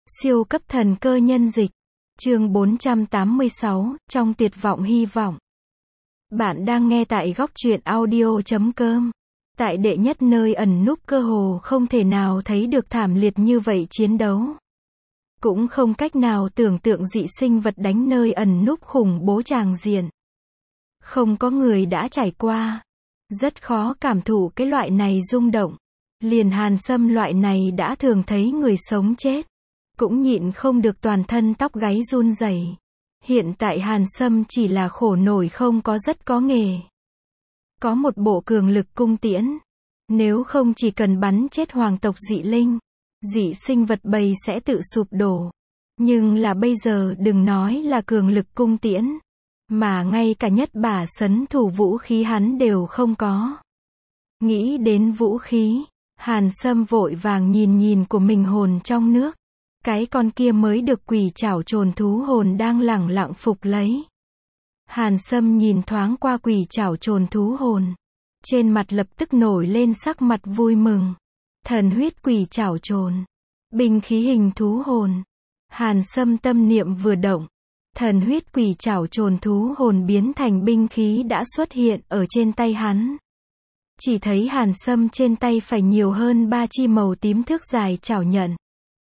Siêu cấp thần cơ nhân dịch. Chương 486, trong tuyệt vọng hy vọng. Bạn đang nghe tại góc truyện audio.com. Tại đệ nhất nơi ẩn núp cơ hồ không thể nào thấy được thảm liệt như vậy chiến đấu. Cũng không cách nào tưởng tượng dị sinh vật đánh nơi ẩn núp khủng bố tràng diện. Không có người đã trải qua. Rất khó cảm thụ cái loại này rung động. Liền Hàn Sâm loại này đã thường thấy người sống chết. Cũng nhịn không được toàn thân tóc gáy run rẩy. Hiện tại Hàn Sâm chỉ là khổ nổi không có rất có nghề. Có một bộ cường lực cung tiễn. Nếu không chỉ cần bắn chết hoàng tộc dị linh, dị sinh vật bầy sẽ tự sụp đổ. Nhưng là bây giờ đừng nói là cường lực cung tiễn, mà ngay cả nhất bả sấn thủ vũ khí hắn đều không có. Nghĩ đến vũ khí, Hàn Sâm vội vàng nhìn của mình hồn trong nước. Cái con kia mới được quỷ trảo trồn thú hồn đang lẳng lặng phục lấy. Hàn Sâm nhìn thoáng qua quỷ trảo trồn thú hồn. Trên mặt lập tức nổi lên sắc mặt vui mừng. Thần huyết quỷ trảo trồn. Binh khí hình thú hồn. Hàn Sâm tâm niệm vừa động. Thần huyết quỷ trảo trồn thú hồn biến thành binh khí đã xuất hiện ở trên tay hắn. Chỉ thấy Hàn Sâm trên tay phải nhiều hơn 3 chi màu tím thước dài chảo nhận.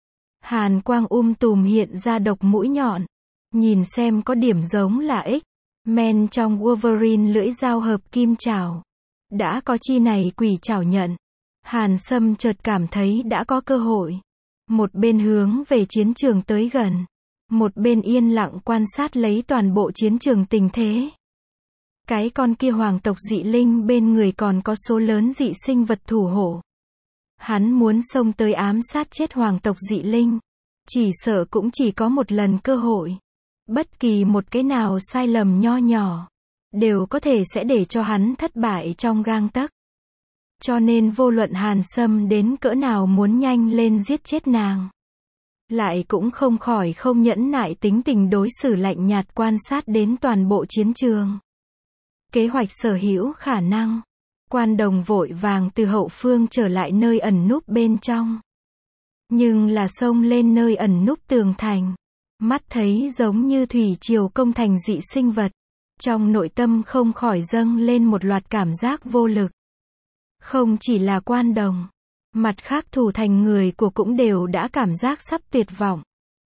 Hàn quang tùm hiện ra độc mũi nhọn. Nhìn xem có điểm giống là X-Men trong Wolverine lưỡi dao hợp kim chảo. Đã có chi này quỷ chảo nhận. Hàn Sâm chợt cảm thấy đã có cơ hội. Một bên hướng về chiến trường tới gần. Một bên yên lặng quan sát lấy toàn bộ chiến trường tình thế. Cái con kia hoàng tộc dị linh bên người còn có số lớn dị sinh vật thủ hộ. Hắn muốn xông tới ám sát chết hoàng tộc dị linh. Chỉ sợ cũng chỉ có một lần cơ hội. Bất kỳ một cái nào sai lầm nho nhỏ, đều có thể sẽ để cho hắn thất bại trong gang tấc. Cho nên vô luận Hàn Sâm đến cỡ nào muốn nhanh lên giết chết nàng. Lại cũng không khỏi không nhẫn nại tính tình đối xử lạnh nhạt quan sát đến toàn bộ chiến trường. Kế hoạch sở hữu khả năng. Quan Đồng vội vàng từ hậu phương trở lại nơi ẩn núp bên trong. Nhưng là xông lên nơi ẩn núp tường thành. Mắt thấy giống như thủy triều công thành dị sinh vật. Trong nội tâm không khỏi dâng lên một loạt cảm giác vô lực. Không chỉ là Quan Đồng. Mặt khác thủ thành người của cũng đều đã cảm giác sắp tuyệt vọng.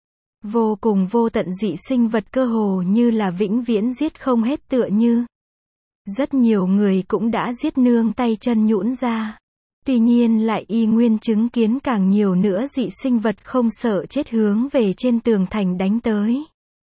Vô cùng vô tận dị sinh vật cơ hồ như là vĩnh viễn giết không hết tựa như. Rất nhiều người cũng đã giết nương tay chân nhũn ra. Tuy nhiên lại y nguyên chứng kiến càng nhiều nữa dị sinh vật không sợ chết hướng về trên tường thành đánh tới.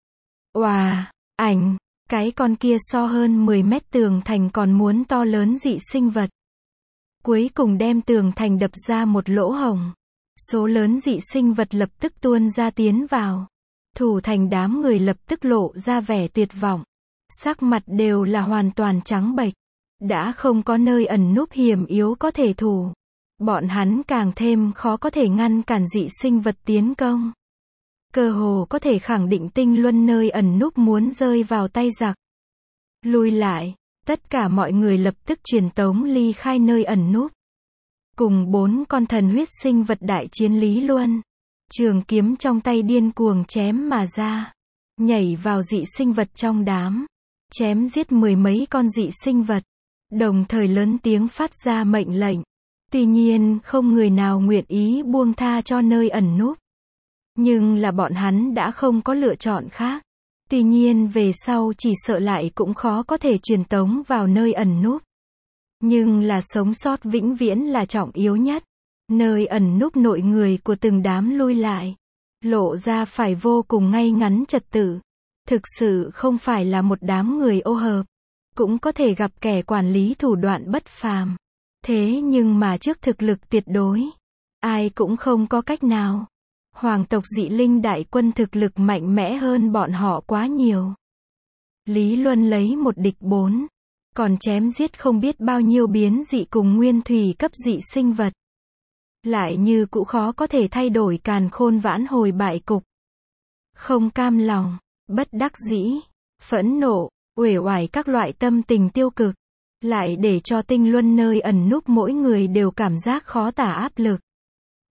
Oà, ảnh, cái con kia so hơn 10 mét tường thành còn muốn to lớn dị sinh vật. Cuối cùng đem tường thành đập ra một lỗ hổng. Số lớn dị sinh vật lập tức tuôn ra tiến vào. Thủ thành đám người lập tức lộ ra vẻ tuyệt vọng. Sắc mặt đều là hoàn toàn trắng bệch. Đã không có nơi ẩn núp hiểm yếu có thể thủ. Bọn hắn càng thêm khó có thể ngăn cản dị sinh vật tiến công. Cơ hồ có thể khẳng định Tinh Luân nơi ẩn núp muốn rơi vào tay giặc. Lùi lại, tất cả mọi người lập tức truyền tống ly khai nơi ẩn núp. Cùng 4 con thần huyết sinh vật đại chiến Lý Luân. Trường kiếm trong tay điên cuồng chém mà ra. Nhảy vào dị sinh vật trong đám. Chém giết 10 mấy con dị sinh vật. Đồng thời lớn tiếng phát ra mệnh lệnh. Tuy nhiên không người nào nguyện ý buông tha cho nơi ẩn núp. Nhưng là bọn hắn đã không có lựa chọn khác. Tuy nhiên về sau chỉ sợ lại cũng khó có thể truyền tống vào nơi ẩn núp. Nhưng là sống sót vĩnh viễn là trọng yếu nhất. Nơi ẩn núp nội người của từng đám lui lại. Lộ ra phải vô cùng ngay ngắn trật tự. Thực sự không phải là một đám người ô hợp. Cũng có thể gặp kẻ quản lý thủ đoạn bất phàm. Thế nhưng mà trước thực lực tuyệt đối, ai cũng không có cách nào. Hoàng tộc dị linh đại quân thực lực mạnh mẽ hơn bọn họ quá nhiều. Lý Luân lấy 1 địch 4, còn chém giết không biết bao nhiêu biến dị cùng nguyên thủy cấp dị sinh vật. Lại như cũ khó có thể thay đổi càn khôn vãn hồi bại cục. Không cam lòng, bất đắc dĩ, phẫn nộ, uể oải các loại tâm tình tiêu cực. Lại để cho Tinh Luân nơi ẩn núp mỗi người đều cảm giác khó tả áp lực.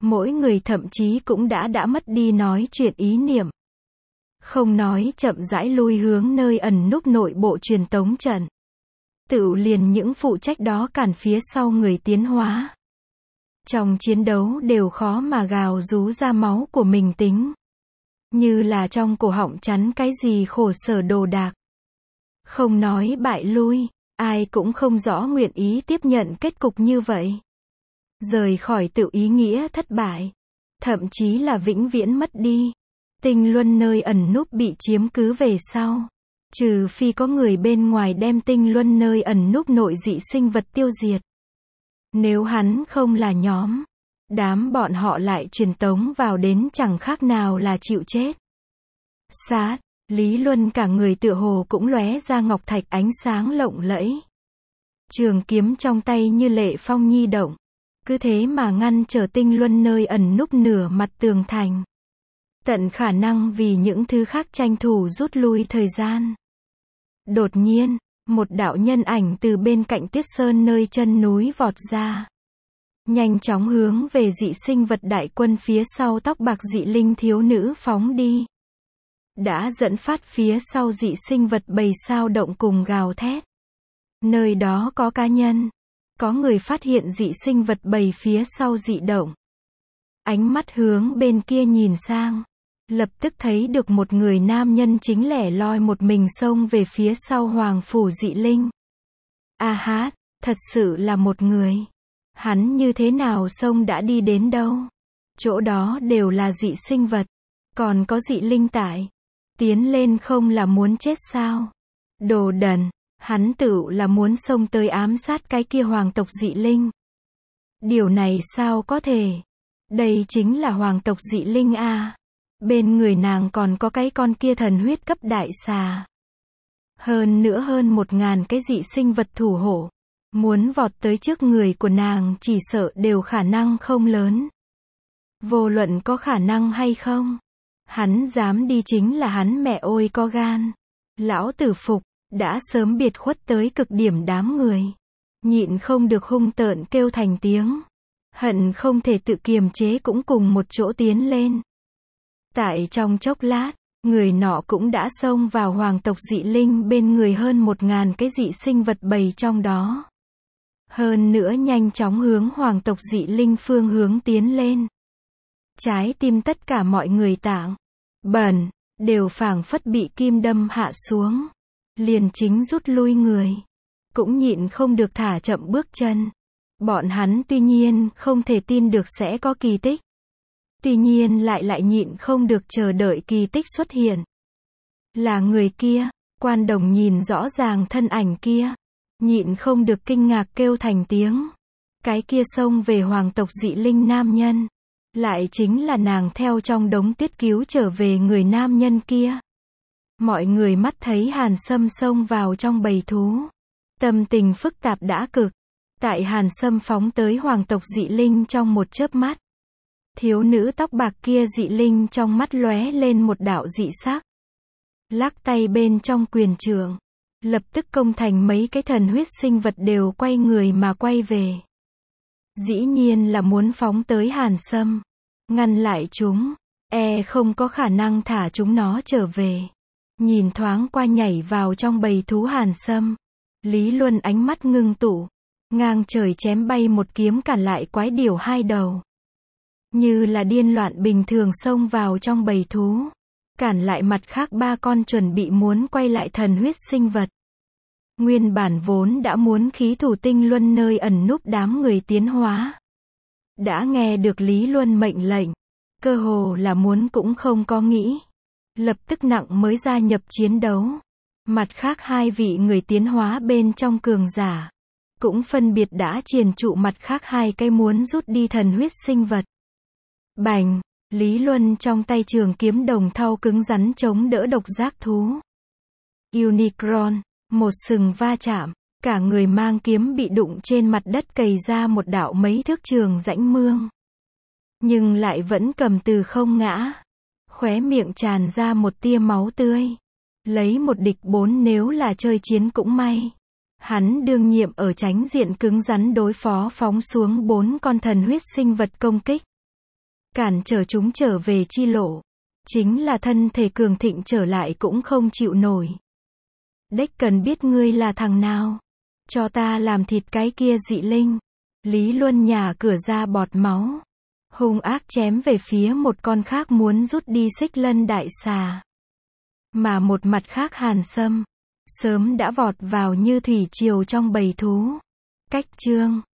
Mỗi người thậm chí cũng đã mất đi nói chuyện ý niệm. Không nói chậm rãi lui hướng nơi ẩn núp nội bộ truyền tống trận. Tựu liền những phụ trách đó cản phía sau người tiến hóa. Trong chiến đấu đều khó mà gào rú ra máu của mình tính. Như là trong cổ họng chắn cái gì khổ sở đồ đạc. Không nói bại lui, ai cũng không rõ nguyện ý tiếp nhận kết cục như vậy. Rời khỏi tự ý nghĩa thất bại. Thậm chí là vĩnh viễn mất đi. Tinh luân nơi ẩn núp bị chiếm cứ về sau. Trừ phi có người bên ngoài đem tinh luân nơi ẩn núp nội dị sinh vật tiêu diệt. Nếu hắn không là nhóm, đám bọn họ lại truyền tống vào đến chẳng khác nào là chịu chết. Sát, Lý Luân cả người tựa hồ cũng lóe ra ngọc thạch ánh sáng lộng lẫy. Trường kiếm trong tay như lệ phong nhi động. Cứ thế mà ngăn trở tinh luân nơi ẩn núp nửa mặt tường thành. Tận khả năng vì những thứ khác tranh thủ rút lui thời gian. Đột nhiên, một đạo nhân ảnh từ bên cạnh Tuyết Sơn nơi chân núi vọt ra. Nhanh chóng hướng về dị sinh vật đại quân phía sau tóc bạc dị linh thiếu nữ phóng đi. Đã dẫn phát phía sau dị sinh vật bầy sao động cùng gào thét. Nơi đó có cá nhân. Có người phát hiện dị sinh vật bầy phía sau dị động. Ánh mắt hướng bên kia nhìn sang. Lập tức thấy được một người nam nhân chính lẻ loi một mình xông về phía sau hoàng phủ dị linh. A hát, thật sự là một người. Hắn như thế nào xông đã đi đến đâu? Chỗ đó đều là dị sinh vật. Còn có dị linh tại. Tiến lên không là muốn chết sao? Đồ đần, hắn tự là muốn xông tới ám sát cái kia hoàng tộc dị linh. Điều này sao có thể? Đây chính là hoàng tộc dị linh a. Bên người nàng còn có cái con kia thần huyết cấp đại xà. Hơn nữa hơn 1000 cái dị sinh vật thủ hộ. Muốn vọt tới trước người của nàng chỉ sợ đều khả năng không lớn. Vô luận có khả năng hay không. Hắn dám đi chính là hắn mẹ ôi có gan. Lão tử phục, đã sớm biệt khuất tới cực điểm đám người. Nhịn không được hung tợn kêu thành tiếng. Hận không thể tự kiềm chế cũng cùng một chỗ tiến lên. Tại trong chốc lát, người nọ cũng đã xông vào hoàng tộc dị linh bên người hơn 1000 cái dị sinh vật bầy trong đó. Hơn nữa nhanh chóng hướng hoàng tộc dị linh phương hướng tiến lên. Trái tim tất cả mọi người tạng, bẩn, đều phảng phất bị kim đâm hạ xuống. Liền chính rút lui người. Cũng nhịn không được thả chậm bước chân. Bọn hắn tuy nhiên không thể tin được sẽ có kỳ tích. Tuy nhiên lại nhịn không được chờ đợi kỳ tích xuất hiện. Là người kia, Quan Đồng nhìn rõ ràng thân ảnh kia. Nhịn không được kinh ngạc kêu thành tiếng. Cái kia xông về hoàng tộc dị linh nam nhân. Lại chính là nàng theo trong đống tuyết cứu trở về người nam nhân kia. Mọi người mắt thấy Hàn Sâm xông vào trong bầy thú. Tâm tình phức tạp đã cực. Tại Hàn Sâm phóng tới hoàng tộc dị linh trong một chớp mắt. Thiếu nữ tóc bạc kia dị linh trong mắt lóe lên một đạo dị sắc. Lắc tay bên trong quyền trượng. Lập tức công thành mấy cái thần huyết sinh vật đều quay người mà quay về. Dĩ nhiên là muốn phóng tới Hàn Sâm. Ngăn lại chúng. Không có khả năng thả chúng nó trở về. Nhìn thoáng qua nhảy vào trong bầy thú Hàn Sâm. Lý Luân ánh mắt ngưng tụ. Ngang trời chém bay một kiếm cản lại quái điểu hai đầu. Như là điên loạn bình thường xông vào trong bầy thú. Cản lại mặt khác 3 con chuẩn bị muốn quay lại thần huyết sinh vật. Nguyên bản vốn đã muốn khí thủ tinh luân nơi ẩn núp đám người tiến hóa. Đã nghe được Lý Luân mệnh lệnh. Cơ hồ là muốn cũng không có nghĩ. Lập tức nặng mới gia nhập chiến đấu. Mặt khác 2 vị người tiến hóa bên trong cường giả. Cũng phân biệt đã triền trụ mặt khác 2 cái muốn rút đi thần huyết sinh vật. Bành, Lý Luân trong tay trường kiếm đồng thau cứng rắn chống đỡ độc giác thú. Unicron, một sừng va chạm, cả người mang kiếm bị đụng trên mặt đất cày ra một đạo mấy thước trường rãnh mương. Nhưng lại vẫn cầm từ không ngã. Khóe miệng tràn ra một tia máu tươi. Lấy một địch 4 nếu là chơi chiến cũng may. Hắn đương nhiệm ở tránh diện cứng rắn đối phó phóng xuống 4 con thần huyết sinh vật công kích. cản trở chúng trở về chi lộ. Chính là thân thể cường thịnh trở lại cũng không chịu nổi. Đếch cần biết ngươi là thằng nào. Cho ta làm thịt cái kia dị linh. Lý Luân nhả cửa ra bọt máu. Hung ác chém về phía một con khác muốn rút đi Xích Lân đại xà. Mà một mặt khác Hàn Sâm sớm đã vọt vào như thủy triều trong bầy thú. Cách chương